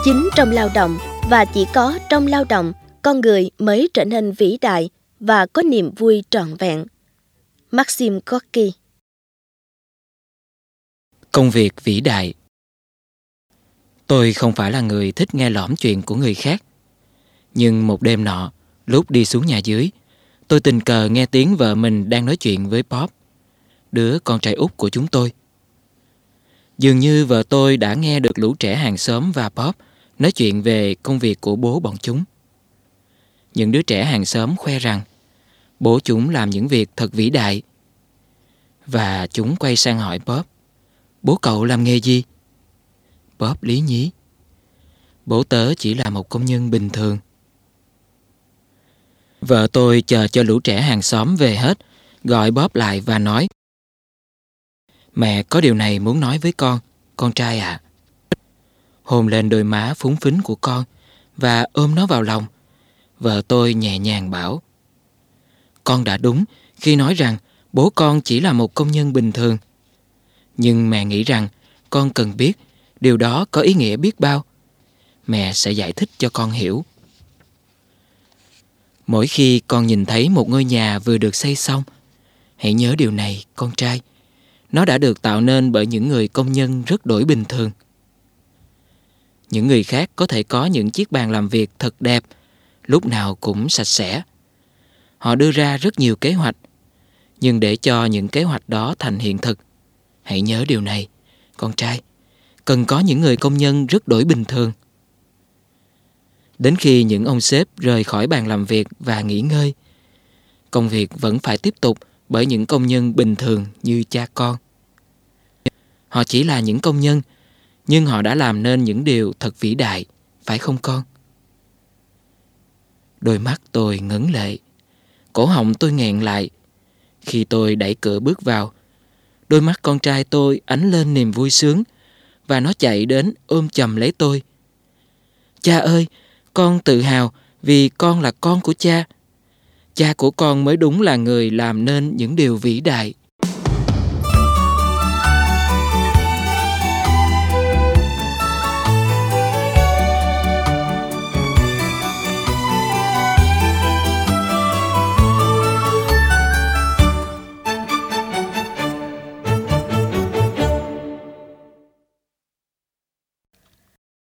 Chính trong lao động và chỉ có trong lao động, con người mới trở nên vĩ đại và có niềm vui trọn vẹn. Maxim Gorky. Công việc vĩ đại. Tôi không phải là người thích nghe lỏm chuyện của người khác. Nhưng một đêm nọ, lúc đi xuống nhà dưới, tôi tình cờ nghe tiếng vợ mình đang nói chuyện với Bob, đứa con trai út của chúng tôi. Dường như vợ tôi đã nghe được lũ trẻ hàng xóm và Bob nói chuyện về công việc của bố bọn chúng. Những đứa trẻ hàng xóm khoe rằng bố chúng làm những việc thật vĩ đại. Và chúng quay sang hỏi Bob: "Bố cậu làm nghề gì?" Bob lý nhí: "Bố tớ chỉ là một công nhân bình thường." Vợ tôi chờ cho lũ trẻ hàng xóm về hết, gọi Bob lại và nói: "Mẹ có điều này muốn nói với con trai ạ." Hôn lên đôi má phúng phính của con và ôm nó vào lòng, vợ tôi nhẹ nhàng bảo: "Con đã đúng khi nói rằng bố con chỉ là một công nhân bình thường. Nhưng mẹ nghĩ rằng con cần biết điều đó có ý nghĩa biết bao. Mẹ sẽ giải thích cho con hiểu. Mỗi khi con nhìn thấy một ngôi nhà vừa được xây xong, hãy nhớ điều này, con trai. Nó đã được tạo nên bởi những người công nhân rất đổi bình thường. Những người khác có thể có những chiếc bàn làm việc thật đẹp, lúc nào cũng sạch sẽ. Họ đưa ra rất nhiều kế hoạch, nhưng để cho những kế hoạch đó thành hiện thực, hãy nhớ điều này, con trai. Cần có những người công nhân rất đổi bình thường. Đến khi những ông sếp rời khỏi bàn làm việc và nghỉ ngơi, công việc vẫn phải tiếp tục bởi những công nhân bình thường như cha con. Họ chỉ là những công nhân, nhưng họ đã làm nên những điều thật vĩ đại, phải không con?" Đôi mắt tôi ngấn lệ, cổ họng tôi nghẹn lại. Khi tôi đẩy cửa bước vào, đôi mắt con trai tôi ánh lên niềm vui sướng và nó chạy đến ôm chầm lấy tôi. "Cha ơi, con tự hào vì con là con của cha. Cha của con mới đúng là người làm nên những điều vĩ đại."